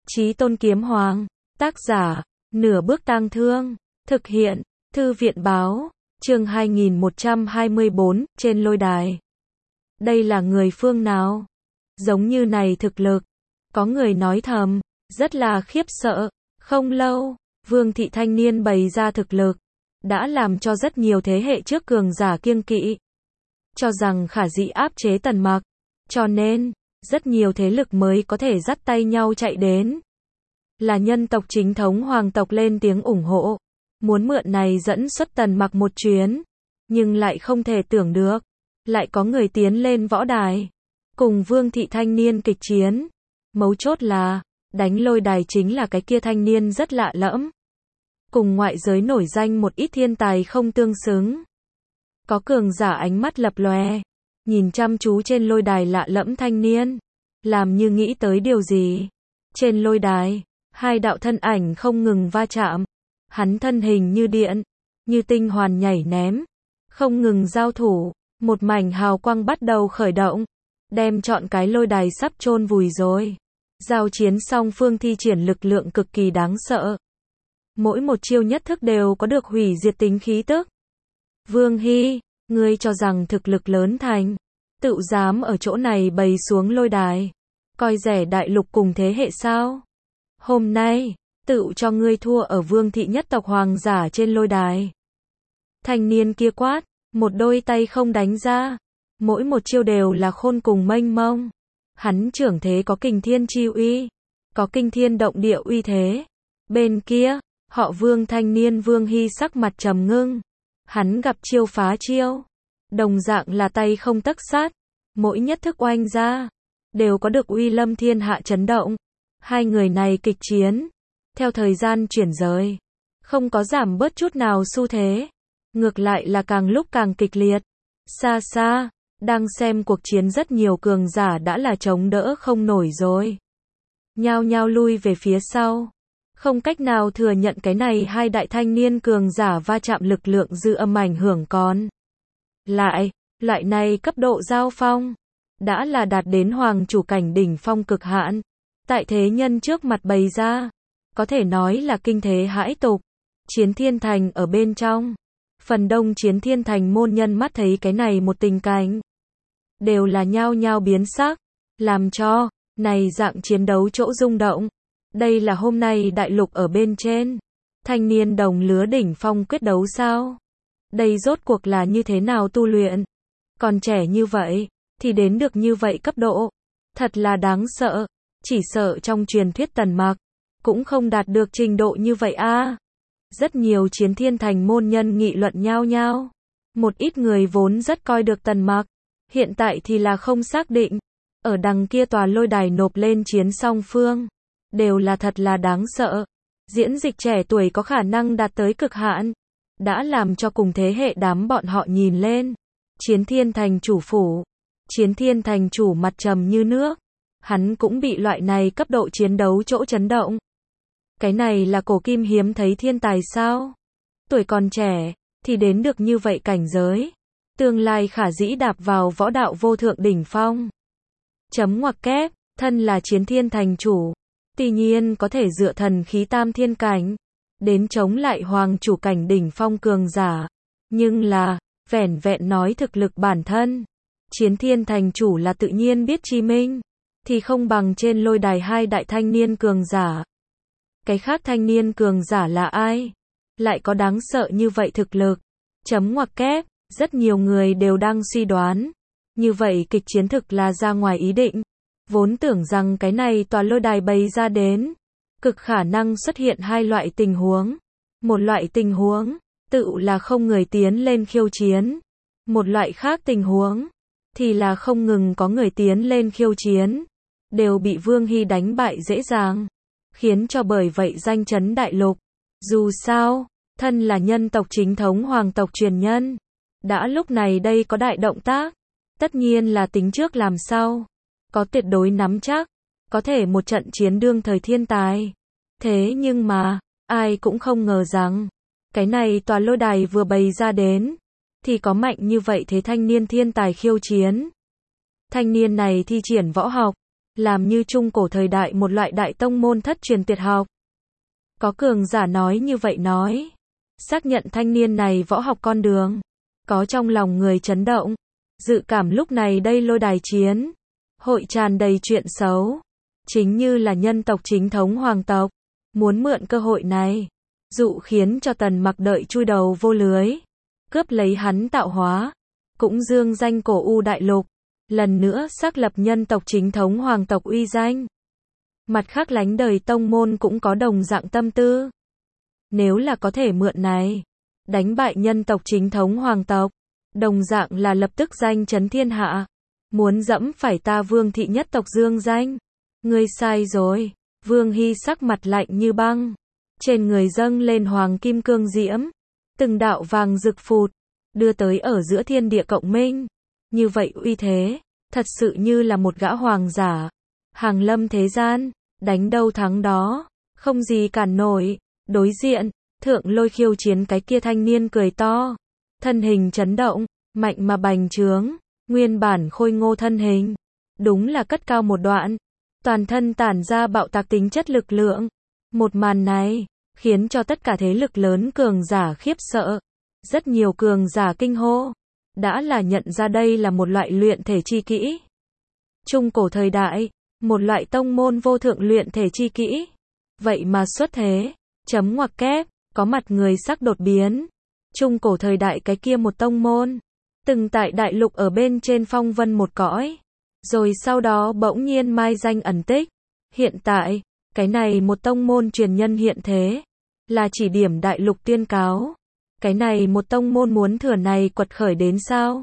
Chí Tôn Kiếm Hoàng, tác giả, Nửa Bước Tang Thương, thực hiện, Thư viện báo, chương 2124, trên lôi đài. Đây là người phương nào? Giống như này thực lực. Có người nói thầm, rất là khiếp sợ. Không lâu, Vương thị thanh niên bày ra thực lực, đã làm cho rất nhiều thế hệ trước cường giả kiêng kỵ, cho rằng khả dĩ áp chế Tần Mặc, cho nên rất nhiều thế lực mới có thể dắt tay nhau chạy đến. Là nhân tộc chính thống hoàng tộc lên tiếng ủng hộ, muốn mượn này dẫn xuất Tần Mặc một chuyến, nhưng lại không thể tưởng được, lại có người tiến lên võ đài, cùng Vương thị thanh niên kịch chiến. Mấu chốt là, đánh lôi đài chính là cái kia thanh niên rất lạ lẫm, cùng ngoại giới nổi danh một ít thiên tài không tương xứng. Có cường giả ánh mắt lập lòe, nhìn chăm chú trên lôi đài lạ lẫm thanh niên, làm như nghĩ tới điều gì. Trên lôi đài, hai đạo thân ảnh không ngừng va chạm, hắn thân hình như điện, như tinh hoàn nhảy ném, không ngừng giao thủ, một mảnh hào quang bắt đầu khởi động, đem trọn cái lôi đài sắp chôn vùi rồi. Giao chiến song phương thi triển lực lượng cực kỳ đáng sợ. Mỗi một chiêu nhất thức đều có được hủy diệt tính khí tức. Vương Hy, ngươi cho rằng thực lực lớn thành, tự dám ở chỗ này bày xuống lôi đài, coi rẻ đại lục cùng thế hệ sao? Hôm nay, tự cho ngươi thua ở Vương thị nhất tộc hoàng giả trên lôi đài. Thanh niên kia quát, một đôi tay không đánh ra, mỗi một chiêu đều là khôn cùng mênh mông. Hắn trưởng thế có kình thiên chi uy, có kinh thiên động địa uy thế. Bên kia, họ Vương thanh niên Vương Hy sắc mặt trầm ngưng. Hắn gặp chiêu phá chiêu, đồng dạng là tay không tấc sát, mỗi nhất thức oanh ra, đều có được uy lâm thiên hạ chấn động. Hai người này kịch chiến, theo thời gian chuyển rời, không có giảm bớt chút nào xu thế, ngược lại là càng lúc càng kịch liệt. Xa xa, đang xem cuộc chiến rất nhiều cường giả đã là chống đỡ không nổi rồi, nhao nhao lui về phía sau, không cách nào thừa nhận cái này hai đại thanh niên cường giả va chạm lực lượng dư âm ảnh hưởng còn lại. Loại này cấp độ giao phong đã là đạt đến hoàng chủ cảnh đỉnh phong cực hạn, tại thế nhân trước mặt bày ra, có thể nói là kinh thế hãi tục. Chiến Thiên Thành ở bên trong, phần đông Chiến Thiên Thành môn nhân mắt thấy cái này một tình cảnh, đều là nhao nhao biến sắc, làm cho này dạng chiến đấu chỗ rung động. Đây là hôm nay đại lục ở bên trên, thanh niên đồng lứa đỉnh phong quyết đấu sao? Đây rốt cuộc là như thế nào tu luyện? Còn trẻ như vậy, thì đến được như vậy cấp độ, thật là đáng sợ. Chỉ sợ trong truyền thuyết Tần Mặc cũng không đạt được trình độ như vậy a. Rất nhiều Chiến Thiên Thành môn nhân nghị luận nhao nhao. Một ít người vốn rất coi được Tần Mặc, hiện tại thì là không xác định. Ở đằng kia tòa lôi đài nộp lên chiến song phương, đều là thật là đáng sợ. Diễn dịch trẻ tuổi có khả năng đạt tới cực hạn, đã làm cho cùng thế hệ đám bọn họ nhìn lên. Chiến Thiên Thành chủ phủ, Chiến Thiên Thành chủ mặt trầm như nước, hắn cũng bị loại này cấp độ chiến đấu chỗ chấn động. Cái này là cổ kim hiếm thấy thiên tài sao? Tuổi còn trẻ, thì đến được như vậy cảnh giới. Tương lai khả dĩ đạp vào võ đạo vô thượng đỉnh phong. Chấm ngoặc kép, thân là Chiến Thiên Thành chủ, tuy nhiên có thể dựa thần khí tam thiên cảnh, đến chống lại hoàng chủ cảnh đỉnh phong cường giả. Nhưng là, vẻn vẹn nói thực lực bản thân, Chiến Thiên Thành chủ là tự nhiên biết chi minh, thì không bằng trên lôi đài hai đại thanh niên cường giả. Cái khác thanh niên cường giả là ai? Lại có đáng sợ như vậy thực lực? Chấm ngoặc kép, rất nhiều người đều đang suy đoán. Như vậy kịch chiến thực là ra ngoài ý định. Vốn tưởng rằng cái này tòa lôi đài bày ra đến, cực khả năng xuất hiện hai loại tình huống. Một loại tình huống, tự là không người tiến lên khiêu chiến. Một loại khác tình huống, thì là không ngừng có người tiến lên khiêu chiến, đều bị Vương Hy đánh bại dễ dàng, khiến cho bởi vậy danh chấn đại lục. Dù sao, thân là nhân tộc chính thống hoàng tộc truyền nhân, đã lúc này đây có đại động tác, tất nhiên là tính trước làm sau, có tuyệt đối nắm chắc, có thể một trận chiến đương thời thiên tài. Thế nhưng mà, ai cũng không ngờ rằng, cái này tòa lôi đài vừa bày ra đến, thì có mạnh như vậy thế thanh niên thiên tài khiêu chiến. Thanh niên này thi triển võ học, làm như trung cổ thời đại một loại đại tông môn thất truyền tuyệt học. Có cường giả nói như vậy nói, xác nhận thanh niên này võ học con đường, có trong lòng người chấn động, dự cảm lúc này đây lôi đài chiến, hội tràn đầy chuyện xấu, chính như là nhân tộc chính thống hoàng tộc, muốn mượn cơ hội này, dụ khiến cho Tần Mặc đợi chui đầu vô lưới, cướp lấy hắn tạo hóa, cũng dương danh cổ u đại lục, lần nữa xác lập nhân tộc chính thống hoàng tộc uy danh. Mặt khác lánh đời tông môn cũng có đồng dạng tâm tư. Nếu là có thể mượn này, đánh bại nhân tộc chính thống hoàng tộc, đồng dạng là lập tức danh chấn thiên hạ, muốn dẫm phải ta Vương thị nhất tộc dương danh. Ngươi sai rồi. Vương Hy sắc mặt lạnh như băng, trên người dâng lên hoàng kim cương diễm, từng đạo vàng rực phụt, đưa tới ở giữa thiên địa cộng minh. Như vậy uy thế, thật sự như là một gã hoàng giả, hàng lâm thế gian, đánh đâu thắng đó, không gì cản nổi. Đối diện, Thượng Lôi khiêu chiến cái kia thanh niên cười to, thân hình chấn động, mạnh mà bành trướng, nguyên bản khôi ngô thân hình, đúng là cất cao một đoạn, toàn thân tản ra bạo tạc tính chất lực lượng. Một màn này, khiến cho tất cả thế lực lớn cường giả khiếp sợ, rất nhiều cường giả kinh hô, đã là nhận ra đây là một loại luyện thể chi kỹ. Trung cổ thời đại, một loại tông môn vô thượng luyện thể chi kỹ, vậy mà xuất thế, chấm ngoặc kép, có mặt người sắc đột biến. Trung cổ thời đại cái kia một tông môn, từng tại đại lục ở bên trên phong vân một cõi, rồi sau đó bỗng nhiên mai danh ẩn tích. Hiện tại, cái này một tông môn truyền nhân hiện thế, là chỉ điểm đại lục tiên cáo. Cái này một tông môn muốn thừa này quật khởi đến sao?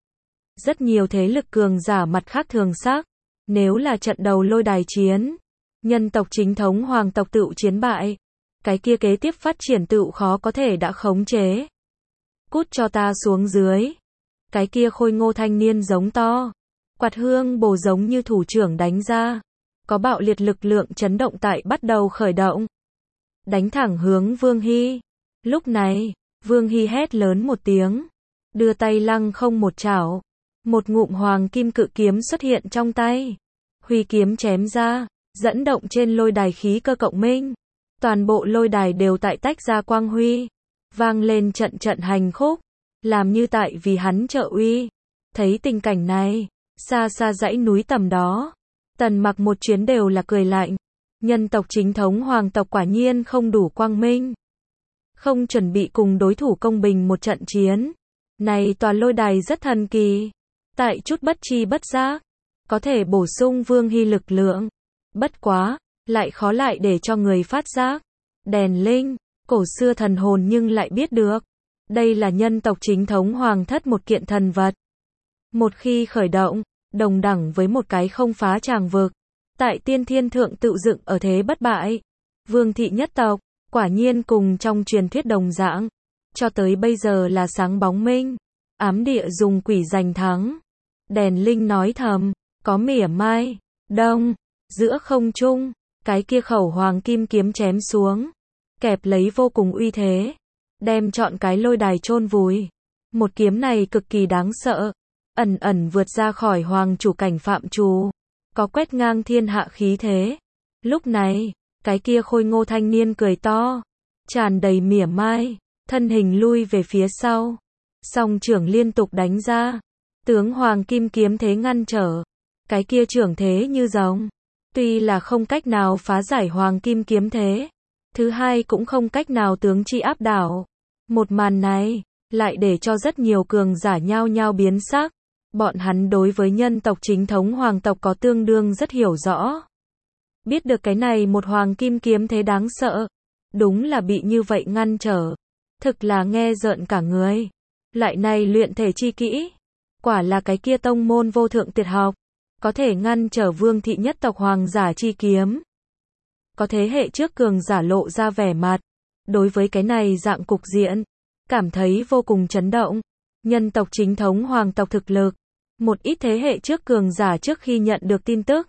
Rất nhiều thế lực cường giả mặt khác thường sắc, nếu là trận đầu lôi đài chiến, nhân tộc chính thống hoàng tộc tựu chiến bại, cái kia kế tiếp phát triển tựu khó có thể đã khống chế. Cút cho ta xuống dưới. Cái kia khôi ngô thanh niên giống to, quạt hương bổ giống như thủ trưởng đánh ra, có bạo liệt lực lượng chấn động tại bắt đầu khởi động, đánh thẳng hướng Vương Hy. Lúc này, Vương Hy hét lớn một tiếng, đưa tay lăng không một chảo, một ngụm hoàng kim cự kiếm xuất hiện trong tay, huy kiếm chém ra, dẫn động trên lôi đài khí cơ cộng minh, toàn bộ lôi đài đều tại tách ra quang huy, vang lên trận trận hành khúc, làm như tại vì hắn trợ uy. Thấy tình cảnh này, xa xa dãy núi tầm đó, Tần Mặc một chuyến đều là cười lạnh, nhân tộc chính thống hoàng tộc quả nhiên không đủ quang minh, không chuẩn bị cùng đối thủ công bình một trận chiến. Này tòa lôi đài rất thần kỳ, tại chút bất chi bất giác, có thể bổ sung Vương Hy lực lượng, bất quá, lại khó lại để cho người phát giác. Đèn linh, cổ xưa thần hồn nhưng lại biết được, đây là nhân tộc chính thống hoàng thất một kiện thần vật. Một khi khởi động, đồng đẳng với một cái không phá tràng vực, tại tiên thiên thượng tự dựng ở thế bất bại. Vương thị nhất tộc, quả nhiên cùng trong truyền thuyết đồng dạng, cho tới bây giờ là sáng bóng minh, ám địa dùng quỷ giành thắng. Đèn linh nói thầm, có mỉa mai, đông, giữa không trung, cái kia khẩu hoàng kim kiếm chém xuống, kẹp lấy vô cùng uy thế, đem trọn cái lôi đài chôn vùi. Một kiếm này cực kỳ đáng sợ, ẩn ẩn vượt ra khỏi hoàng chủ cảnh phạm trù, có quét ngang thiên hạ khí thế. Lúc này, cái kia khôi ngô thanh niên cười to, tràn đầy mỉa mai, thân hình lui về phía sau, song trưởng liên tục đánh ra, tướng hoàng kim kiếm thế ngăn trở, cái kia trưởng thế như rồng, tuy là không cách nào phá giải hoàng kim kiếm thế, thứ hai cũng không cách nào tướng chi áp đảo. Một màn này, lại để cho rất nhiều cường giả nhao nhao biến sắc, bọn hắn đối với nhân tộc chính thống hoàng tộc có tương đương rất hiểu rõ. Biết được cái này một hoàng kim kiếm thế đáng sợ, đúng là bị như vậy ngăn trở, thực là nghe rợn cả người. Loại này luyện thể chi kỹ, quả là cái kia tông môn vô thượng tuyệt học, có thể ngăn trở Vương thị nhất tộc hoàng giả chi kiếm. Có thế hệ trước cường giả lộ ra vẻ mặt, đối với cái này dạng cục diện, cảm thấy vô cùng chấn động. Nhân tộc chính thống hoàng tộc thực lực, một ít thế hệ trước cường giả trước khi nhận được tin tức,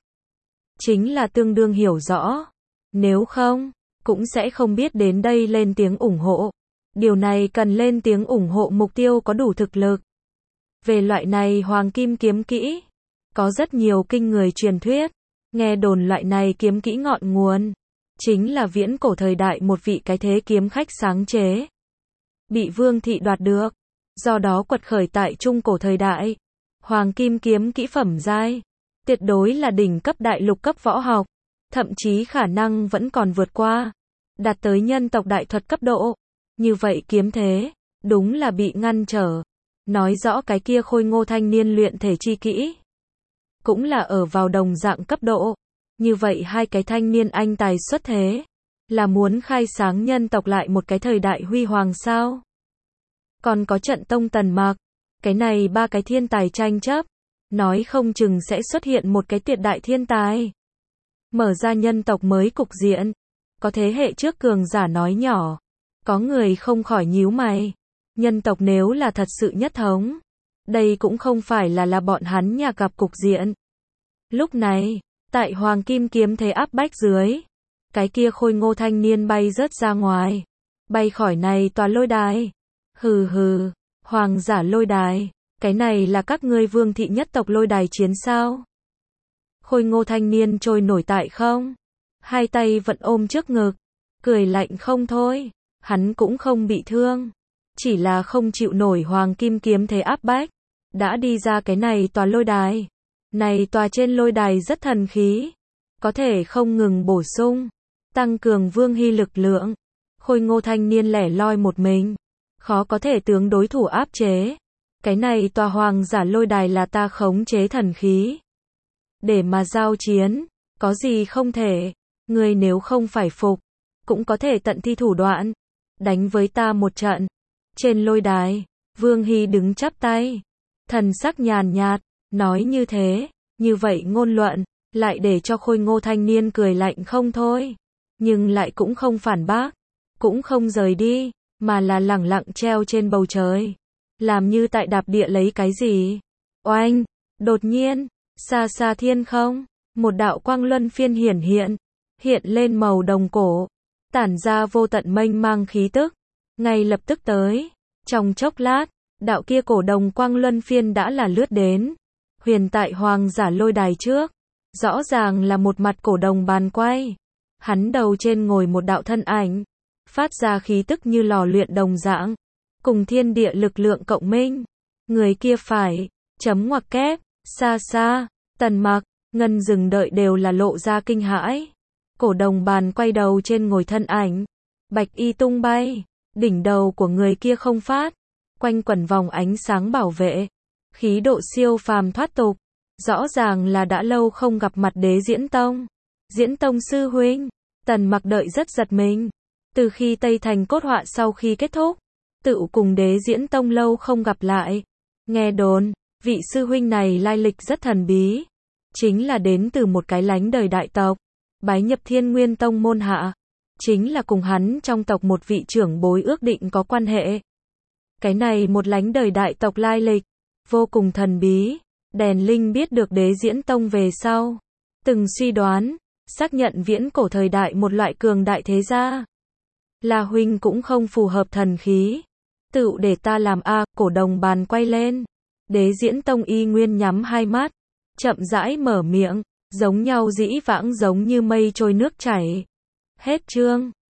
chính là tương đương hiểu rõ. Nếu không, cũng sẽ không biết đến đây lên tiếng ủng hộ. Điều này cần lên tiếng ủng hộ mục tiêu có đủ thực lực. Về loại này hoàng kim kiếm kỹ, có rất nhiều kinh người truyền thuyết. Nghe đồn loại này kiếm kỹ ngọn nguồn chính là viễn cổ thời đại một vị cái thế kiếm khách sáng chế, bị Vương thị đoạt được, do đó quật khởi tại trung cổ thời đại. Hoàng kim kiếm kỹ phẩm giai, tuyệt đối là đỉnh cấp đại lục cấp võ học, thậm chí khả năng vẫn còn vượt qua, đạt tới nhân tộc đại thuật cấp độ. Như vậy kiếm thế, đúng là bị ngăn trở. Nói rõ cái kia khôi ngô thanh niên luyện thể chi kỹ, cũng là ở vào đồng dạng cấp độ. Như vậy hai cái thanh niên anh tài xuất thế, là muốn khai sáng nhân tộc lại một cái thời đại huy hoàng sao? Còn có trận Tông Tần Mạc, cái này ba cái thiên tài tranh chấp, nói không chừng sẽ xuất hiện một cái tuyệt đại thiên tài, mở ra nhân tộc mới cục diện. Có thế hệ trước cường giả nói nhỏ, có người không khỏi nhíu mày. Nhân tộc nếu là thật sự nhất thống, đây cũng không phải là bọn hắn nhà gặp cục diện. Lúc này, tại Hoàng Kim kiếm thế áp bách dưới, cái kia khôi ngô thanh niên bay rớt ra ngoài, bay khỏi này tòa lôi đài. Hừ hừ, hoàng giả lôi đài, cái này là các ngươi Vương thị nhất tộc lôi đài chiến sao? Khôi ngô thanh niên trôi nổi tại không, hai tay vẫn ôm trước ngực, cười lạnh không thôi. Hắn cũng không bị thương, chỉ là không chịu nổi Hoàng Kim kiếm thế áp bách, đã đi ra cái này tòa lôi đài. Này tòa trên lôi đài rất thần khí, có thể không ngừng bổ sung, tăng cường Vương Hy lực lượng. Khôi ngô thanh niên lẻ loi một mình, khó có thể tướng đối thủ áp chế. Cái này tòa hoàng giả lôi đài là ta khống chế thần khí, để mà giao chiến, có gì không thể. Ngươi nếu không phải phục, cũng có thể tận thi thủ đoạn, đánh với ta một trận. Trên lôi đài, Vương Hy đứng chắp tay, thần sắc nhàn nhạt, nói như thế, như vậy ngôn luận, lại để cho khôi ngô thanh niên cười lạnh không thôi. Nhưng lại cũng không phản bác, cũng không rời đi, mà là lẳng lặng treo trên bầu trời, làm như tại đạp địa lấy cái gì. Oanh, đột nhiên, xa xa thiên không, một đạo quang luân phiên hiện lên màu đồng cổ, tản ra vô tận mênh mang khí tức, ngay lập tức tới. Trong chốc lát, đạo kia cổ đồng quang luân phiên đã là lướt đến, huyền tại hoàng giả lôi đài trước, rõ ràng là một mặt cổ đồng bàn quay. Hắn đầu trên ngồi một đạo thân ảnh, phát ra khí tức như lò luyện đồng dạng, cùng thiên địa lực lượng cộng minh. Người kia phải, chấm ngoặc kép, xa xa, Tần Mạc, Ngân Dừng đợi đều là lộ ra kinh hãi. Cổ đồng bàn quay đầu trên ngồi thân ảnh, bạch y tung bay, đỉnh đầu của người kia không phát, quanh quẩn vòng ánh sáng bảo vệ, khí độ siêu phàm thoát tục, rõ ràng là đã lâu không gặp mặt Đế Diễn Tông. Diễn Tông sư huynh, Tần Mạc đợi rất giật mình. Từ khi Tây Thành cốt họa sau khi kết thúc, tự cùng Đế Diễn Tông lâu không gặp lại. Nghe đồn, vị sư huynh này lai lịch rất thần bí, chính là đến từ một cái lánh đời đại tộc, bái nhập Thiên Nguyên Tông môn hạ, chính là cùng hắn trong tộc một vị trưởng bối ước định có quan hệ. Cái này một lánh đời đại tộc lai lịch, vô cùng thần bí. Đèn Linh biết được Đế Diễn Tông về sau, từng suy đoán, xác nhận viễn cổ thời đại một loại cường đại thế gia. Là huynh cũng không phù hợp thần khí, tự để ta làm a. Cổ đồng bàn quay lên, Đế Diễn Tông y nguyên nhắm hai mắt, chậm rãi mở miệng, giống nhau dĩ vãng giống như mây trôi nước chảy. Hết chương.